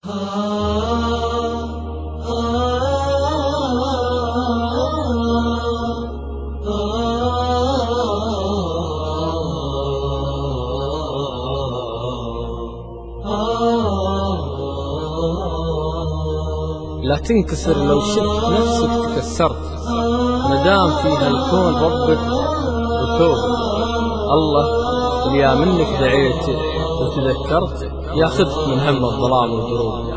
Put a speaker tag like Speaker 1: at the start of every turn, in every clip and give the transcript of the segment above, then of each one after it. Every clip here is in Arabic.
Speaker 1: لا تنكسر لو شفت نفسك تكسرت، مدام فيها الكون ربك وتوبك. الله اللي يا منك دعيت وتذكرت، ياخذك من هم الظلام والدروب.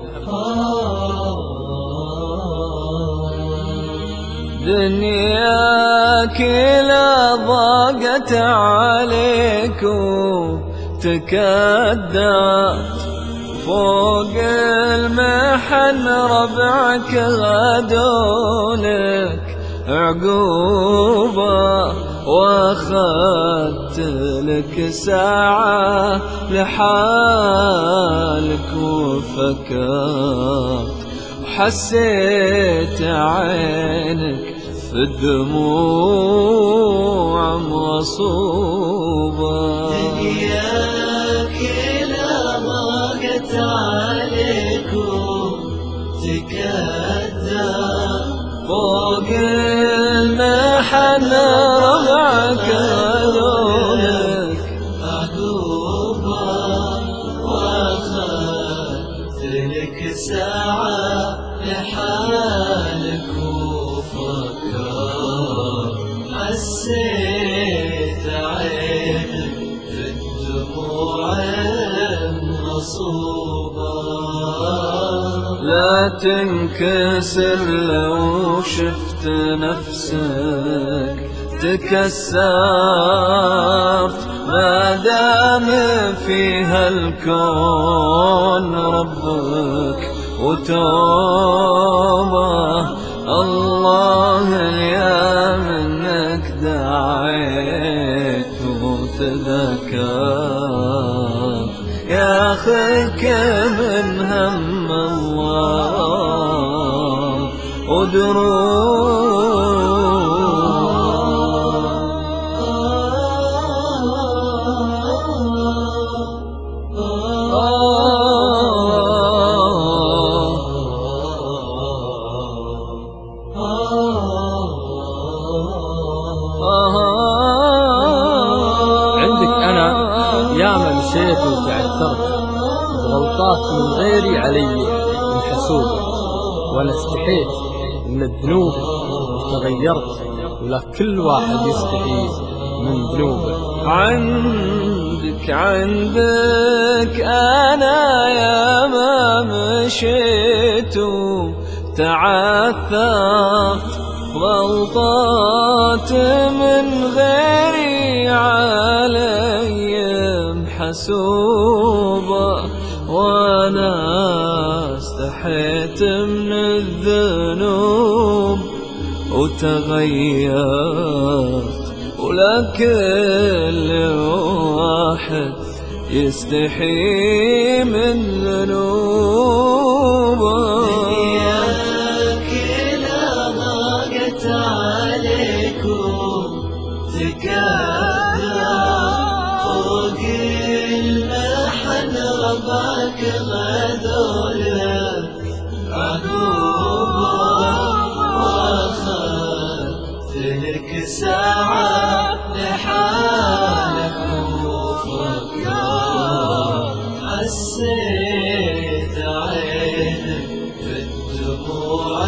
Speaker 2: دنياك لا ضاقت عليك وتكدرت، فوق المحن ربعك غدولك عقوبة، واخدت لك ساعة لحالك وفكرت، وحسيت عينك في الدموع مغصوبة.
Speaker 3: دنياك لا ضاقت عليك وتكدر،
Speaker 2: فوق المحن ربعك غدولك
Speaker 3: عقوبة، واخدت لك ساعة لحالك وفكرت، حسيت عينك في الدموع مغصوبة.
Speaker 2: لا تنكسر لو شفت نفسك تكسرت، ما دام فيها الكون ربك وتوبة. الله يا منك دعيت وتذكرت، ياخذك من هم الله ودروب.
Speaker 1: عندك أنا ياما مشيت وتعثرت، بغلطات من غيري علي محسوبة، وأنا استحيت من الذنوب وتغيرت، ولا كل واحد يستحي من ذنوبه.
Speaker 2: عندك أنا ياما مشيت وتعثرت، غلطات من غيري علي محسوبة، وأنا استحيت من الذنوب وتغيرت، ولا كل واحد يستحي من ذنوبه.
Speaker 3: دنياك لا ضاقت عليك وتكدر، فوق المحن ربك غدولك عقوبة، واخدت لك ساعة لحالك وفكرت، حسيت عينك في الدموع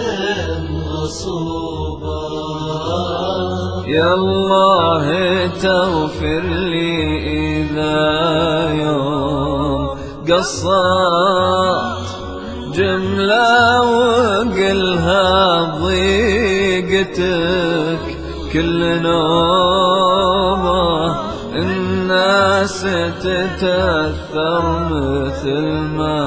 Speaker 3: مغصوبة.
Speaker 2: يا الله تغفر لي إذا يوم قصرت جملة وقلها ضيقتك كل نومه. الناس تتأثر مثل ما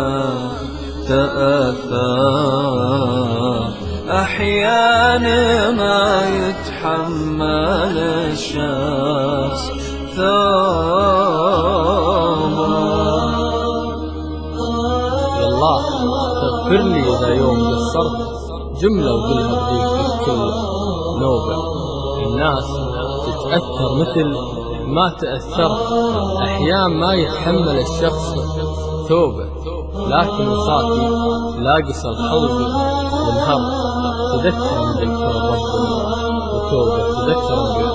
Speaker 2: تأثر، أحيانا ما يتحمل الشخص ثوبه.
Speaker 1: يا الله تغفر لي إذا يوم قصرت، جملة وقلها بذيك كل نوبة. الناس تتأثر مثل ما تأثرت، أحيان ما يتحمل الشخص ثوبه. لكن وصاتي لاقص الخلق والهر. تذكر من ذكر ربنا وتوبة، تذكر